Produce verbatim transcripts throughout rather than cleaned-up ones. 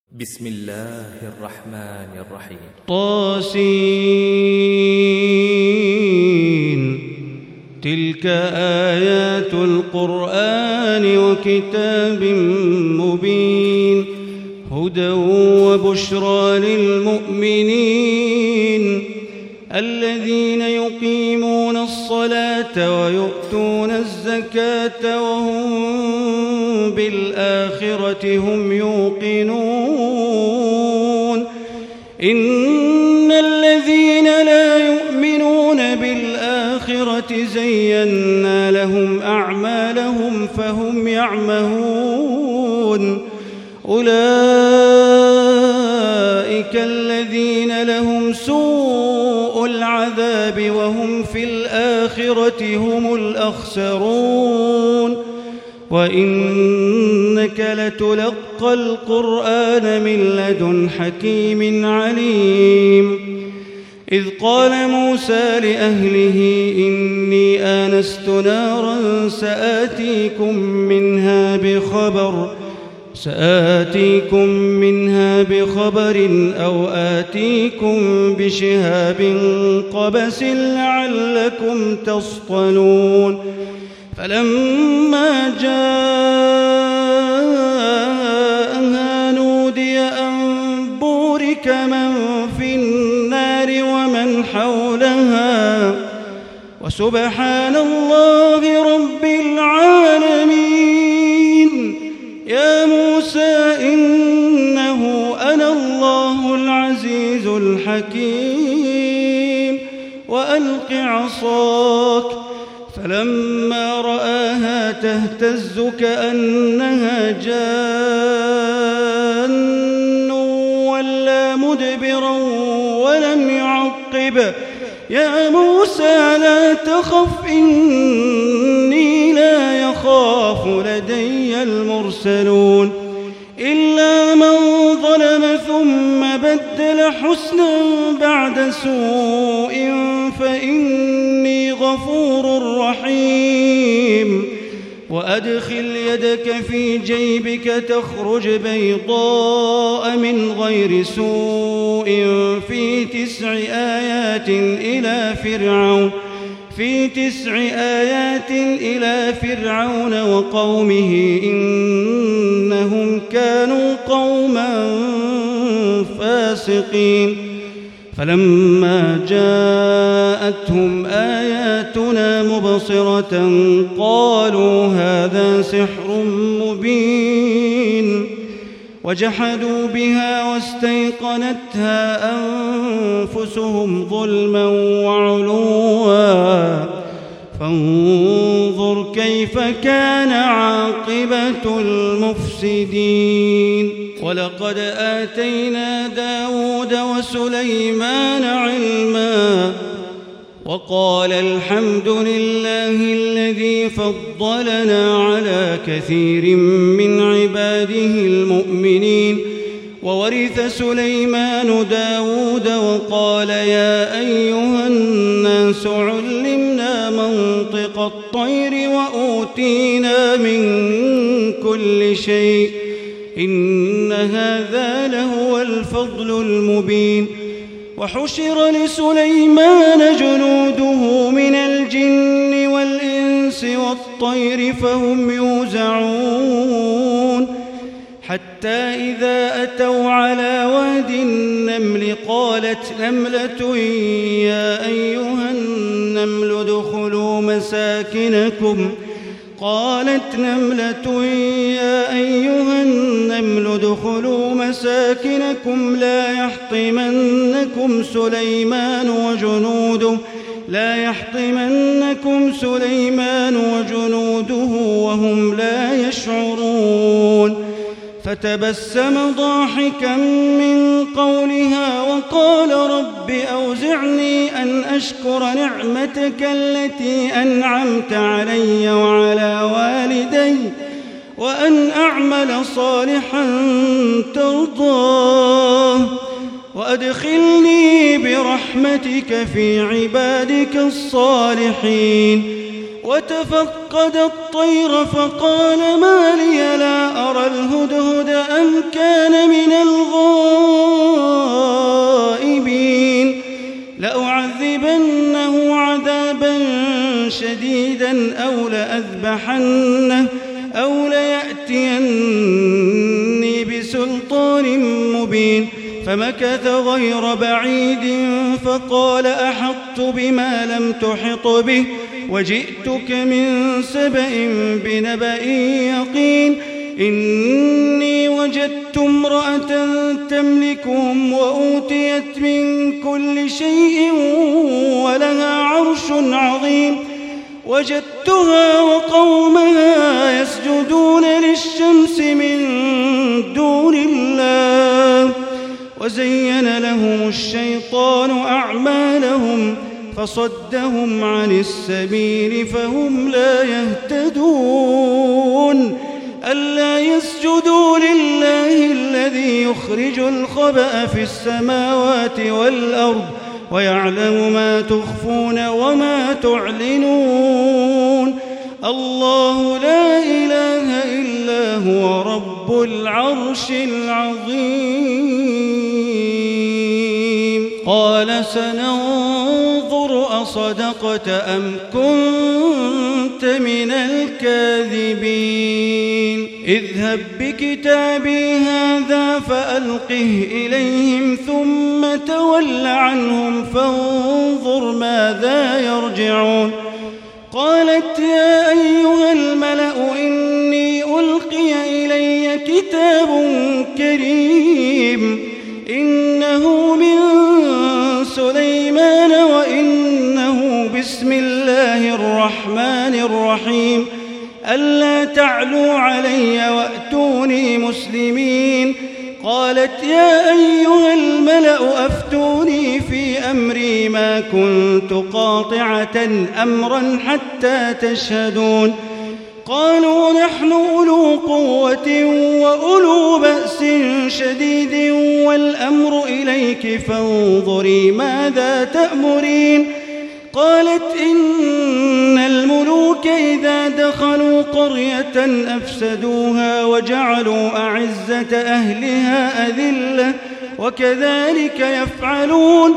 بسم الله الرحمن الرحيم. طاسين. تلك آيات القرآن وكتاب مبين، هدى وبشرى للمؤمنين الذين يقيمون الصلاة ويؤتون الزكاة وهم بالآخرة هم يوقنون. إن الذين لا يؤمنون بالآخرة زينا لهم أعمالهم فهم يعمهون. أولئك الذين لهم سوء العذاب وهم في الآخرة هم الأخسرون. وإنك لتلقى القرآن من لدن حكيم عليم. إذ قال موسى لأهله إني آنست نارا سآتيكم منها بخبر سآتيكم منها بخبر أو آتيكم بشهاب قبس لعلكم تصطلون. فلما جاءها نودي أن بورك من في النار ومن حولها وسبحان الله رب العالمين. يا موسى إنه أنا الله العزيز الحكيم وألق عصاك. فلما رآها تهتز كأنها جان ولا مدبرا ولم يعقب. يا موسى لا تخف إني لا يخاف لدي المرسلون. إلا من ظلم ثم بدل حسنا بعد سوء فإني غفور رحيم. وأدخل يدك في جيبك تخرج بيضاء من غير سوء في تسع آيات إلى فرعون في تسع آيات إلى فرعون وقومه إنهم كانوا قوما فاسقين. فلما جاءتهم آياتنا مبصرة قالوا هذا سحر مبين. وجحدوا بها واستيقنتها أنفسهم ظلما وعلوا فانظر كيف كان عاقبة المفسدين. ولقد آتينا داود وسليمان علما وقال الحمد لله الذي فضلنا على كثير من عباده المؤمنين. وورث سليمان داود وقال يا أيها الناس علمنا منطق الطير وأوتينا من كل شيء إن هذا لهو الفضل المبين. وحشر لسليمان جنوده من الجن والإنس والطير فهم يوزعون. حتى إذا أتوا على واد النمل قالت نملة يا أيها النمل ادخلوا مساكنكم قالت نملة يا أيها النمل ادخلوا مساكنكم لا يحطمنكم سليمان وجنوده لا يحطمنكم سليمان وجنوده وهم لا يشعرون. فتبسم ضاحكا من قولها وقال رب أوزعني أن أشكر نعمتك التي أنعمت علي وعلى والدي وأن أعمل صالحا ترضاه وأدخلني برحمتك في عبادك الصالحين. وتفقد الطير فقال ما لي لا أرى الهدهد أم كان من الغيب بسلطان مبين فمكث غير بعيد فقال أحطت بما لم تحط به وجئتك من سبأ بنبأ يقين إني وجدت امرأة تملكهم وأوتيت من كل شيء ولها عرش عظيم وجدتها وقومها يسجدون للشمس من دون الله وزين لهم الشيطان أعمالهم فصدهم عن السبيل فهم لا يهتدون ألا يسجدوا لله الذي يخرج الخبأ في السماوات والأرض ويعلم ما تخفون وما تعلنون الله لا إله إلا هو رب العرش العظيم قال سننظر أصدقت أم كنت من الكاذبين اذهب بكتابي هذا فألقه إليهم ثم تول عنهم فانظر ماذا يرجعون قالت يا أيها الملأ إني ألقي إلي كتاب كريم إنه من سليمان وإنه بسم الله الرحمن الرحيم ألا تعلوا علي وأتوني مسلمين قالت يا أيها الملأ أفتوني في أمري ما كنت قاطعة أمرا حتى تشهدون قالوا نحن أولو قوة وأولو بأس شديد والأمر إليك فانظري ماذا تأمرين قالت إن الملوك إذا دخلوا قرية أفسدوها وجعلوا أعزة أهلها أذلة وكذلك يفعلون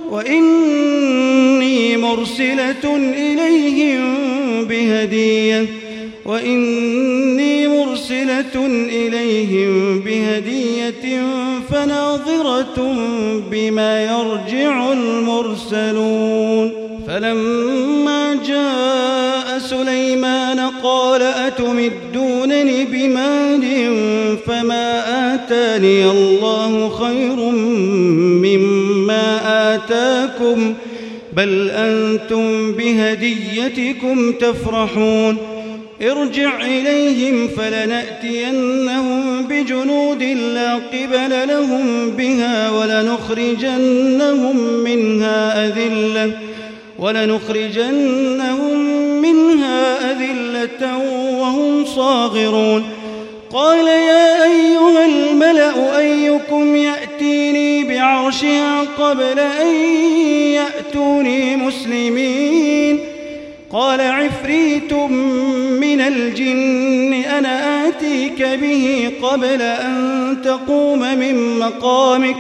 وإني مرسلة إليهم بهدية وإني مرسلة إليهم بهدية فناظرة بما يرجع المرسلون فلما جاء سليمان قال أتمدونني بمال فما آتاني الله خير مما آتاكم بل أنتم بهديتكم تفرحون ارجع إليهم فلنأتينهم بجنود لا قبل لهم بها ولنخرجنهم منها أذلة ولنخرجنهم منها أذلة وهم صاغرون قال يا أيها الملأ أيكم يأتيني بعرشها قبل أن يأتوني مسلمين قال عفريت من الجن أنا آتيك به قبل أن تقوم من مقامك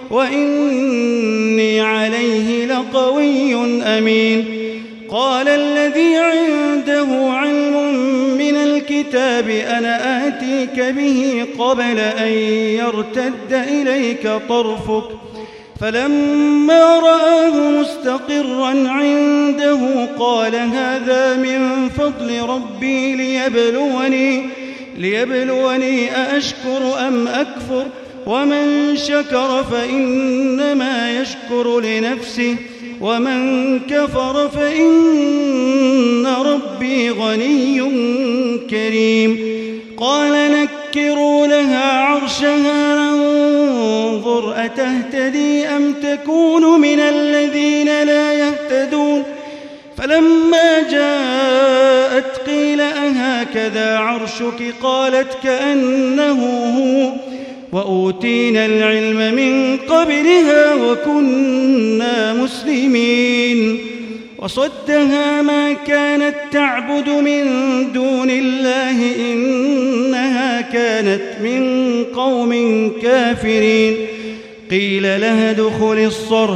وإني عليه لقوي أمين قال الذي عنده علم من الكتاب أنا آتيك به قبل أن يرتد إليك طرفك فلما رآه مستقرا عنده قال هذا من فضل ربي ليبلوني ليبلوني أأشكر أم أكفر ومن شكر فإنما يشكر لنفسه ومن كفر فإن ربي غني كريم قال نكروا لها عرشها ننظر أتهتدي أم تكون من الذين لا يهتدون فلما جاءت قيل أهكذا عرشك قالت كأنه هو وأوتينا العلم من قبلها وكنا مسلمين وصدها ما كانت تعبد من دون الله إنها كانت من قوم كافرين قيل لها ادخل الصرح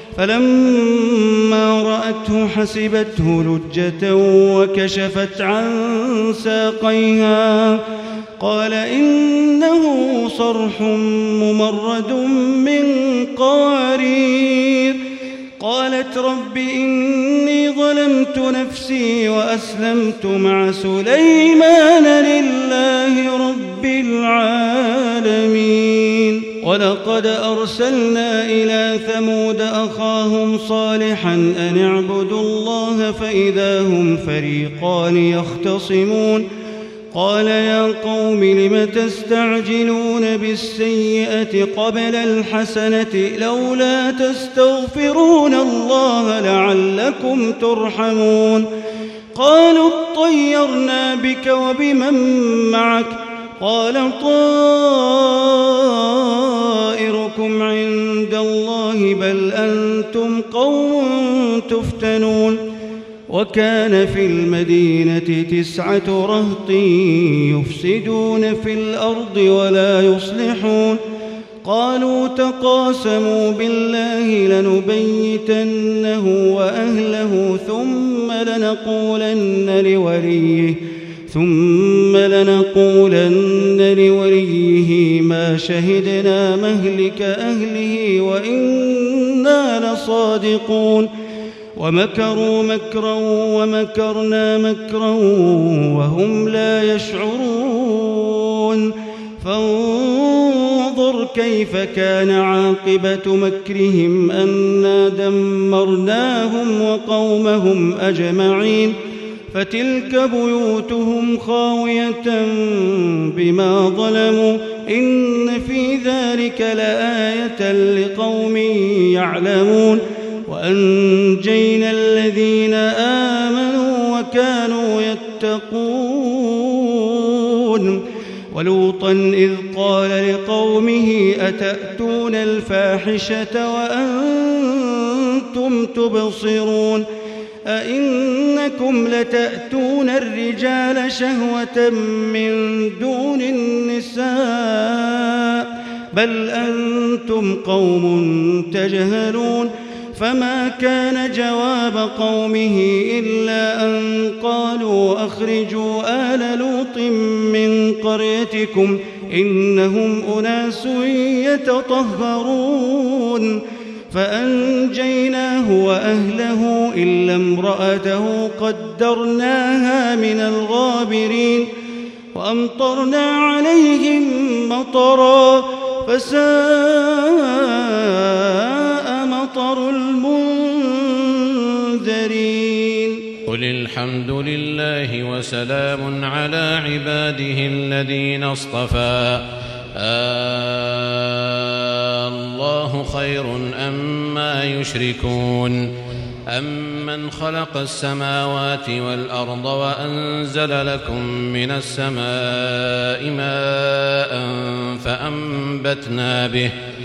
فلما رأته حسبته لجة وكشفت عن ساقيها قال إنه صرح ممرد من قوارير. قالت رب إني ظلمت نفسي وأسلمت مع سليمان لله رب العالمين. ولقد أرسلنا إلى ثمود أخاهم صالحا أن اعبدوا الله فإذا هم فريقان يختصمون. قال يا قوم لم تستعجلون بالسيئة قبل الحسنة لولا تستغفرون الله لعلكم ترحمون. قالوا اطيرنا بك وبمن معك قال طائركم عند الله بل أنتم قوم تفتنون. وكان في المدينة تسعة رهط يفسدون في الأرض ولا يصلحون. قالوا تقاسموا بالله لنبيتنه وأهله ثم لنقولن لوليه ثم لنقولن لوليه ما شهدنا مهلك أهله وإنا لصادقون. ومكروا مكرا ومكرنا مكرا وهم لا يشعرون. فانظر كيف كان عاقبة مكرهم أنا دمرناهم وقومهم أجمعين. فتلك بيوتهم خاوية بما ظلموا إن في ذلك لآية لقوم يعلمون. وأنجينا الذين آمنوا وكانوا يتقون. ولوطا إذ قال لقومه أتأتون الفاحشة وأنتم تبصرون أئنكم لتأتون الرجال شهوة من دون النساء بل أنتم قوم تجهلون. فما كان جواب قومه إلا أن قالوا أخرجوا آل لوط من قريتكم إنهم أناس يتطهرون. فأنجيناه وأهله إلا امرأته قدرناها من الغابرين. وأمطرنا عليهم مطرا فساء مطر المنذرين. قل الحمد لله وسلام على عباده الذين اصطفى الله خير أما يشركون. أمن خلق السماوات والأرض وأنزل لكم من السماء ماء فأنبتنا به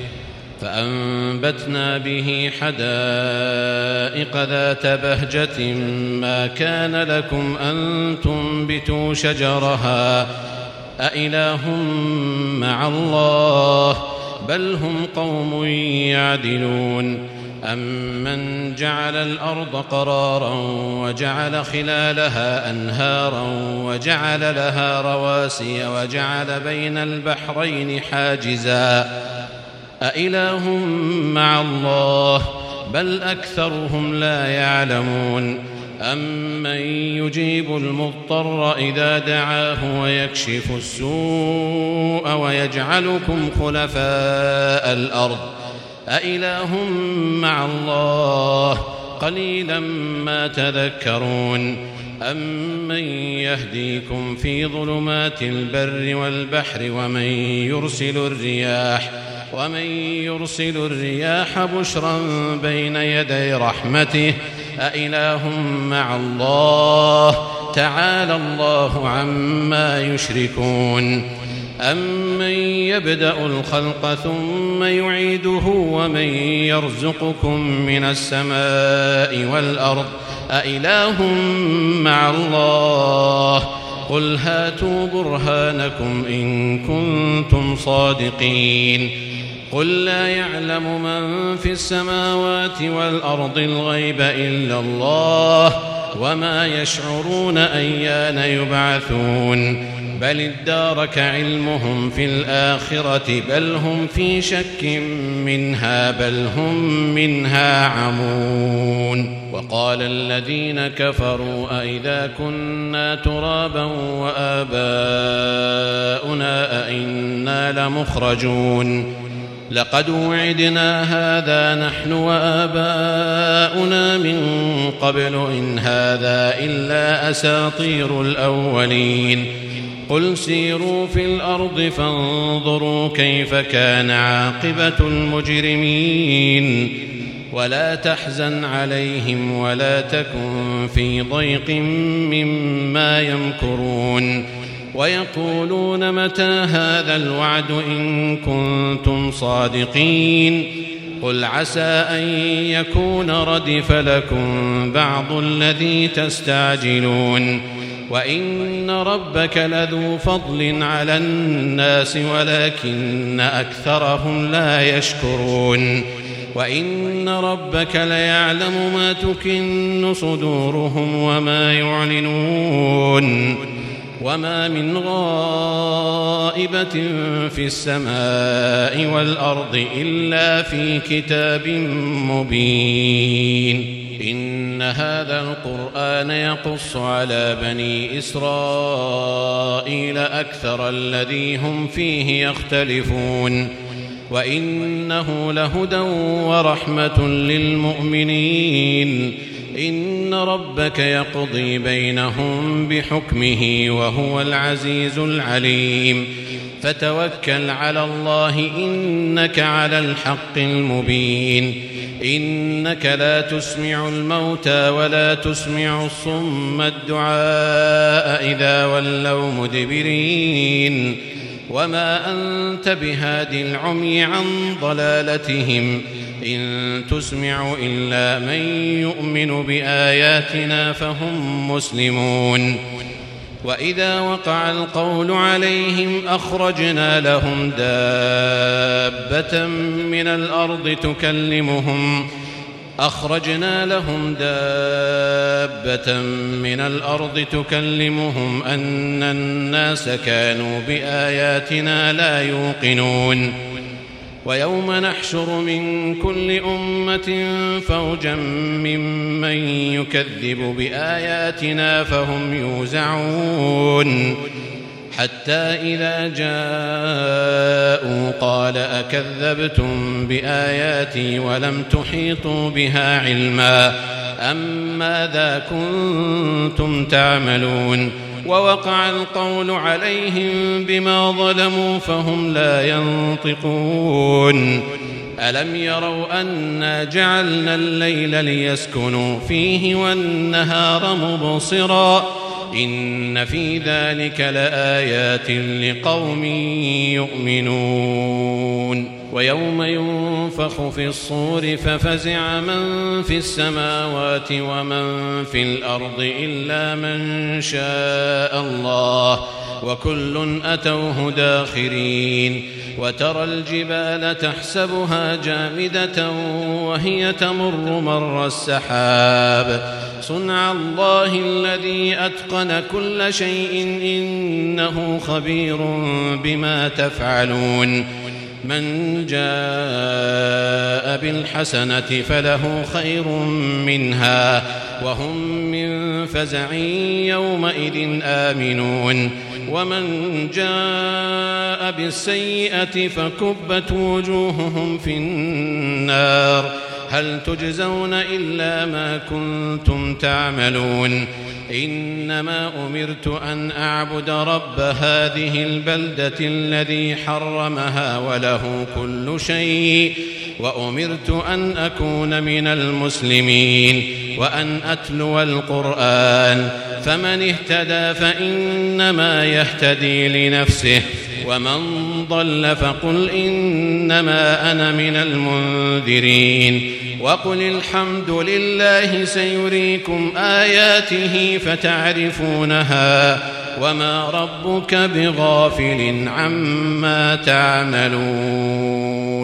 فأنبتنا به حدائق ذات بهجة ما كان لكم أن تنبتوا شجرها أإله مع الله بل هم قوم يعدلون. أمن جعل الأرض قرارا وجعل خلالها أنهارا وجعل لها رواسي وجعل بين البحرين حاجزا أإله مع الله بل أكثرهم لا يعلمون. أمن يجيب المضطر إذا دعاه ويكشف السوء ويجعلكم خلفاء الأرض أإله مع الله قليلا ما تذكرون. أمن يهديكم في ظلمات البر والبحر ومن يرسل الرياح ومن يرسل الرياح بشرا بين يدي رحمته أإله مع الله تعالى الله عما يشركون. أمن يبدأ الخلق ثم يعيده ومن يرزقكم من السماء والأرض أإله مع الله قل هاتوا برهانكم إن كنتم صادقين. قل لا يعلم من في السماوات والأرض الغيب إلا الله وما يشعرون أيان يبعثون. بل ادارك علمهم في الآخرة بل هم في شك منها بل هم منها عمون وقال الذين كفروا أئذا كنا ترابا وآباؤنا أئنا لمخرجون لقد وعدنا هذا نحن وآباؤنا من قبل إن هذا إلا أساطير الأولين قل سيروا في الأرض فانظروا كيف كان عاقبة المجرمين ولا تحزن عليهم ولا تكن في ضيق مما يمكرون ويقولون متى هذا الوعد إن كنتم صادقين قل عسى أن يكون ردف لكم بعض الذي تستعجلون وإن ربك لذو فضل على الناس ولكن أكثرهم لا يشكرون وإن ربك ليعلم ما تكن صدورهم وما يعلنون وما من غائبة في السماء والأرض إلا في كتاب مبين إن هذا القرآن يقص على بني إسرائيل أكثر الذي هم فيه يختلفون وإنه لهدى ورحمة للمؤمنين إن ربك يقضي بينهم بحكمه وهو العزيز العليم فتوكل على الله إنك على الحق المبين إنك لا تسمع الموتى ولا تسمع الصم الدعاء إذا ولوا مدبرين وما أنت بهاد العمي عن ضلالتهم إن تسمع إلا من يؤمن بآياتنا فهم مسلمون وإذا وقع القول عليهم أخرجنا لهم دابة من الأرض تكلمهم أخرجنا لهم دابة من الأرض تكلمهم أن الناس كانوا بآياتنا لا يوقنون ويوم نحشر من كل أمة فوجا ممن يكذب بآياتنا فهم يوزعون حتى إذا جاءوا قال أكذبتم بآياتي ولم تحيطوا بها علما أم ماذا كنتم تعملون ووقع القول عليهم بما ظلموا فهم لا ينطقون ألم يروا أنا جعلنا الليل ليسكنوا فيه والنهار مبصرا إن في ذلك لآيات لقوم يؤمنون ويوم ينفخ في الصور ففزع من في السماوات ومن في الأرض إلا من شاء الله وكل أتوه داخرين وترى الجبال تحسبها جامدة وهي تمر مر السحاب صنع الله الذي أتقن كل شيء إنه خبير بما تفعلون من جاء بالحسنة فله خير منها وهم من فزع يومئذ آمنون ومن جاء بالسيئة فكبت وجوههم في النار هل تجزون إلا ما كنتم تعملون إنما أمرت أن أعبد رب هذه البلدة الذي حرمها وله كل شيء وأمرت أن أكون من المسلمين وأن أتلو القرآن فمن اهتدى فإنما يهتدي لنفسه ومن ضل فقل إنما أنا من المنذرين وقل الحمد لله سيريكم آياته فتعرفونها وما ربك بغافل عما تعملون.